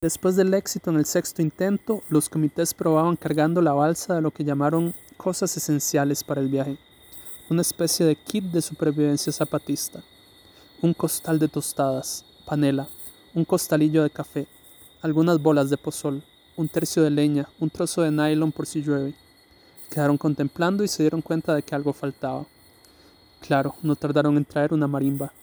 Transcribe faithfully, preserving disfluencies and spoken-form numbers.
Después del éxito en el sexto intento, los comités probaban cargando la balsa de lo que llamaron cosas esenciales para el viaje, una especie de kit de supervivencia zapatista. Un costal de tostadas, panela, un costalillo de café, algunas bolas de pozol, un tercio de leña, un trozo de nylon por si llueve. Quedaron contemplando y se dieron cuenta de que algo faltaba. Claro, no tardaron en traer una marimba.